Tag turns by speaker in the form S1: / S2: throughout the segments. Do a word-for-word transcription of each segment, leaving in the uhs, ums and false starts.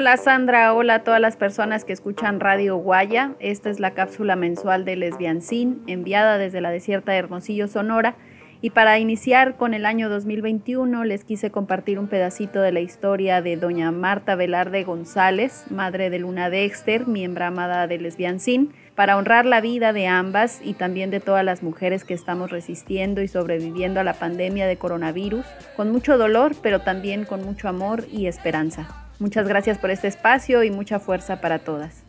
S1: Hola Sandra, hola a todas las personas que escuchan Radio Guaya. Esta es la cápsula mensual de Lesbiancín, enviada desde la desierta de Hermosillo, Sonora. Y para iniciar con el año dos mil veintiuno, les quise compartir un pedacito de la historia de doña Marta Velarde González, madre de Luna Dexter, miembro amada de Lesbiancín, para honrar la vida de ambas y también de todas las mujeres que estamos resistiendo y sobreviviendo a la pandemia de coronavirus, con mucho dolor, pero también con mucho amor y esperanza. Muchas gracias por este espacio y mucha fuerza para todas.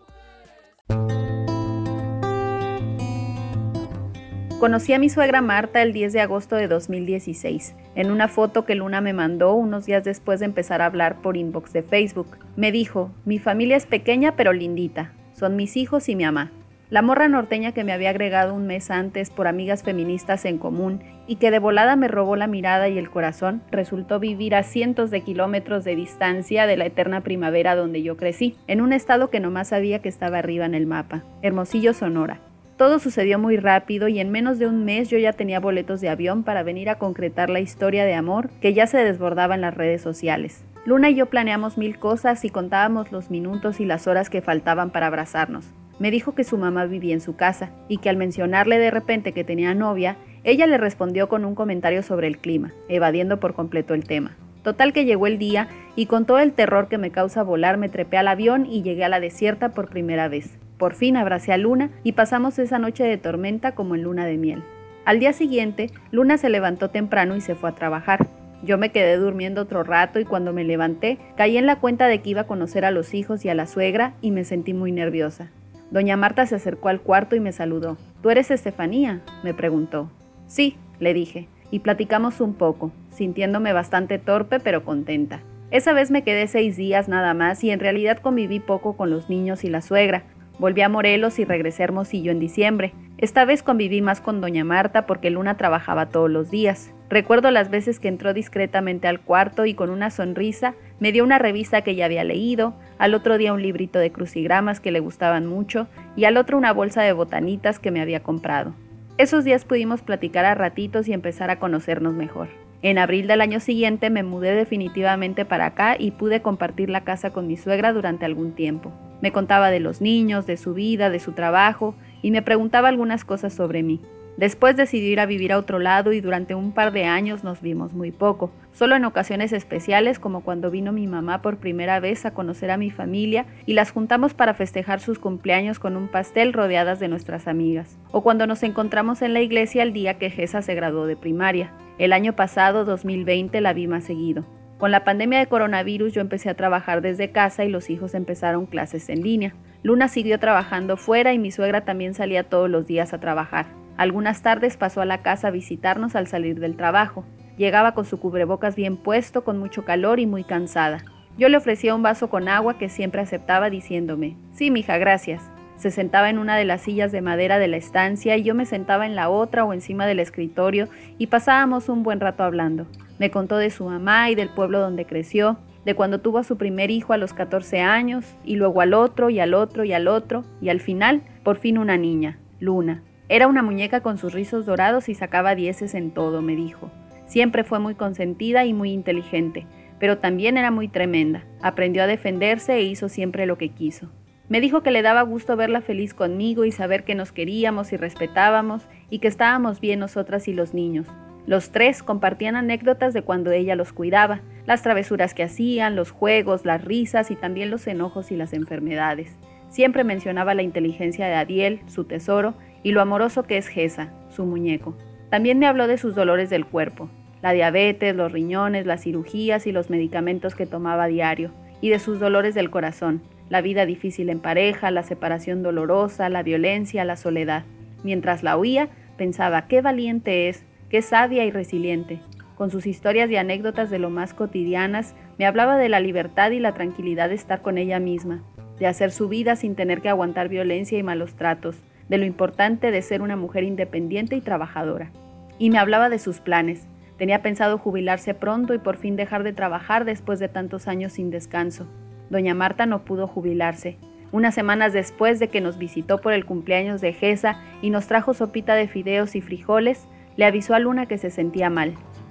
S1: Conocí a mi suegra Marta el diez de agosto de dos mil dieciséis, en una foto que Luna me mandó unos días después de empezar a hablar por inbox de Facebook. Me dijo, mi familia es pequeña pero lindita, son mis hijos y mi mamá. La morra norteña que me había agregado un mes antes por amigas feministas en común y que de volada me robó la mirada y el corazón, resultó vivir a cientos de kilómetros de distancia de la eterna primavera donde yo crecí, en un estado que nomás sabía que estaba arriba en el mapa, Hermosillo, Sonora. Todo sucedió muy rápido y en menos de un mes yo ya tenía boletos de avión para venir a concretar la historia de amor que ya se desbordaba en las redes sociales. Luna y yo planeamos mil cosas y contábamos los minutos y las horas que faltaban para abrazarnos. Me dijo que su mamá vivía en su casa y que al mencionarle de repente que tenía novia, ella le respondió con un comentario sobre el clima, evadiendo por completo el tema. Total que llegó el día y con todo el terror que me causa volar me trepé al avión y llegué a la desierta por primera vez. Por fin abracé a Luna y pasamos esa noche de tormenta como en luna de miel. Al día siguiente, Luna se levantó temprano y se fue a trabajar. Yo me quedé durmiendo otro rato y cuando me levanté, caí en la cuenta de que iba a conocer a los hijos y a la suegra y me sentí muy nerviosa. Doña Marta se acercó al cuarto y me saludó. ¿Tú eres Estefanía?, me preguntó. Sí, le dije, y platicamos un poco, sintiéndome bastante torpe pero contenta. Esa vez me quedé seis días nada más y en realidad conviví poco con los niños y la suegra. Volví a Morelos y regresé a Hermosillo en diciembre. Esta vez conviví más con doña Marta porque Luna trabajaba todos los días. Recuerdo las veces que entró discretamente al cuarto y con una sonrisa me dio una revista que ya había leído, al otro día un librito de crucigramas que le gustaban mucho y al otro una bolsa de botanitas que me había comprado. Esos días pudimos platicar a ratitos y empezar a conocernos mejor. En abril del año siguiente me mudé definitivamente para acá y pude compartir la casa con mi suegra durante algún tiempo. Me contaba de los niños, de su vida, de su trabajo y me preguntaba algunas cosas sobre mí. Después decidí ir a vivir a otro lado y durante un par de años nos vimos muy poco, solo en ocasiones especiales como cuando vino mi mamá por primera vez a conocer a mi familia y las juntamos para festejar sus cumpleaños con un pastel rodeadas de nuestras amigas, o cuando nos encontramos en la iglesia el día que Gesa se graduó de primaria. El año pasado, dos mil veinte, la vi más seguido. Con la pandemia de coronavirus yo empecé a trabajar desde casa y los hijos empezaron clases en línea. Luna siguió trabajando fuera y mi suegra también salía todos los días a trabajar. Algunas tardes pasó a la casa a visitarnos al salir del trabajo. Llegaba con su cubrebocas bien puesto, con mucho calor y muy cansada. Yo le ofrecía un vaso con agua que siempre aceptaba diciéndome, sí, mija, gracias. Se sentaba en una de las sillas de madera de la estancia y yo me sentaba en la otra o encima del escritorio y pasábamos un buen rato hablando. Me contó de su mamá y del pueblo donde creció, de cuando tuvo a su primer hijo a los catorce años, y luego al otro, y al otro, y al otro, y al final, por fin una niña, Luna. Era una muñeca con sus rizos dorados y sacaba dieces en todo, me dijo. Siempre fue muy consentida y muy inteligente, pero también era muy tremenda. Aprendió a defenderse e hizo siempre lo que quiso. Me dijo que le daba gusto verla feliz conmigo y saber que nos queríamos y respetábamos y que estábamos bien nosotras y los niños. Los tres compartían anécdotas de cuando ella los cuidaba, las travesuras que hacían, los juegos, las risas y también los enojos y las enfermedades. Siempre mencionaba la inteligencia de Adiel, su tesoro, y lo amoroso que es Gesa, su muñeco. También me habló de sus dolores del cuerpo, la diabetes, los riñones, las cirugías y los medicamentos que tomaba a diario, y de sus dolores del corazón, la vida difícil en pareja, la separación dolorosa, la violencia, la soledad. Mientras la oía, pensaba, qué valiente es, qué sabia y resiliente. Con sus historias y anécdotas de lo más cotidianas, me hablaba de la libertad y la tranquilidad de estar con ella misma, de hacer su vida sin tener que aguantar violencia y malos tratos, de lo importante de ser una mujer independiente y trabajadora. Y me hablaba de sus planes. Tenía pensado jubilarse pronto y por fin dejar de trabajar después de tantos años sin descanso. Doña Marta no pudo jubilarse. Unas semanas después de que nos visitó por el cumpleaños de Gesa y nos trajo sopita de fideos y frijoles, le avisó a Luna que se sentía mal.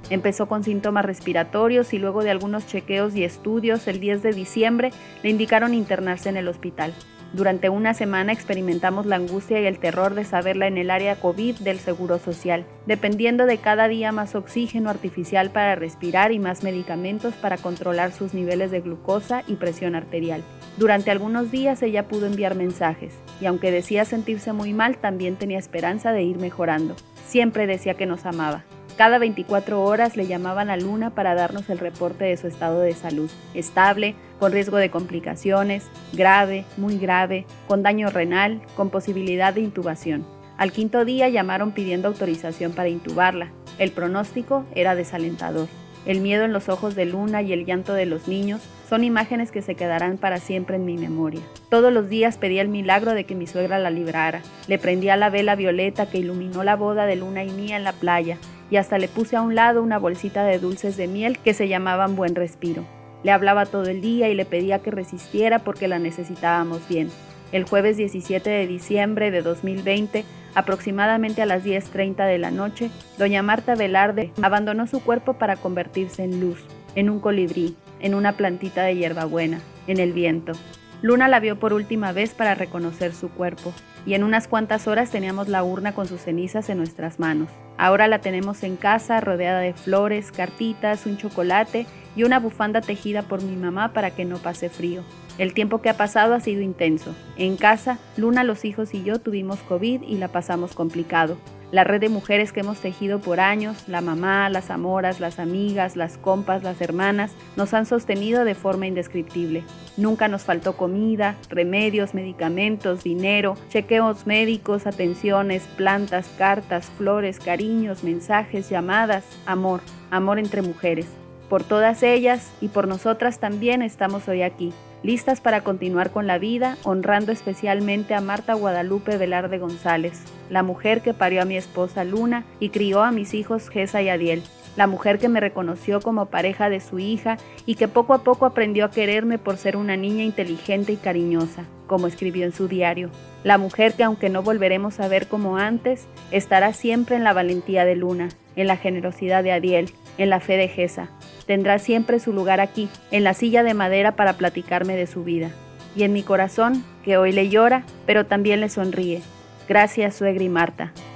S1: Empezó con síntomas respiratorios y luego de algunos chequeos y estudios, el diez de diciembre le indicaron internarse en el hospital. Durante una semana experimentamos la angustia y el terror de saberla en el área COVID del Seguro Social, dependiendo de cada día más oxígeno artificial para respirar y más medicamentos para controlar sus niveles de glucosa y presión arterial. Durante algunos días ella pudo enviar mensajes, y aunque decía sentirse muy mal, también tenía esperanza de ir mejorando. Siempre decía que nos amaba. Cada veinticuatro horas le llamaban a Luna para darnos el reporte de su estado de salud. Estable, con riesgo de complicaciones, grave, muy grave, con daño renal, con posibilidad de intubación. Al quinto día llamaron pidiendo autorización para intubarla. El pronóstico era desalentador. El miedo en los ojos de Luna y el llanto de los niños son imágenes que se quedarán para siempre en mi memoria. Todos los días pedía el milagro de que mi suegra la librara. Le prendía la vela violeta que iluminó la boda de Luna y mía en la playa, y hasta le puse a un lado una bolsita de dulces de miel que se llamaban Buen Respiro. Le hablaba todo el día y le pedía que resistiera porque la necesitábamos bien. El jueves diecisiete de diciembre de dos mil veinte, aproximadamente a las diez treinta de la noche, doña Marta Velarde abandonó su cuerpo para convertirse en luz, en un colibrí, en una plantita de hierbabuena, en el viento. Luna la vio por última vez para reconocer su cuerpo, y en unas cuantas horas teníamos la urna con sus cenizas en nuestras manos. Ahora la tenemos en casa, rodeada de flores, cartitas, un chocolate y una bufanda tejida por mi mamá para que no pase frío. El tiempo que ha pasado ha sido intenso. En casa, Luna, los hijos y yo tuvimos COVID y la pasamos complicado. La red de mujeres que hemos tejido por años, la mamá, las amoras, las amigas, las compas, las hermanas, nos han sostenido de forma indescriptible. Nunca nos faltó comida, remedios, medicamentos, dinero, chequeos médicos, atenciones, plantas, cartas, flores, cariños, mensajes, llamadas, amor, amor entre mujeres. Por todas ellas y por nosotras también estamos hoy aquí, listas para continuar con la vida, honrando especialmente a Marta Guadalupe Velarde González, la mujer que parió a mi esposa Luna y crió a mis hijos Gesa y Adiel, la mujer que me reconoció como pareja de su hija y que poco a poco aprendió a quererme por ser una niña inteligente y cariñosa, como escribió en su diario. La mujer que, aunque no volveremos a ver como antes, estará siempre en la valentía de Luna, en la generosidad de Adiel, en la fe de Gesa. Tendrá siempre su lugar aquí, en la silla de madera para platicarme de su vida. Y en mi corazón, que hoy le llora, pero también le sonríe. Gracias, suegra y Marta.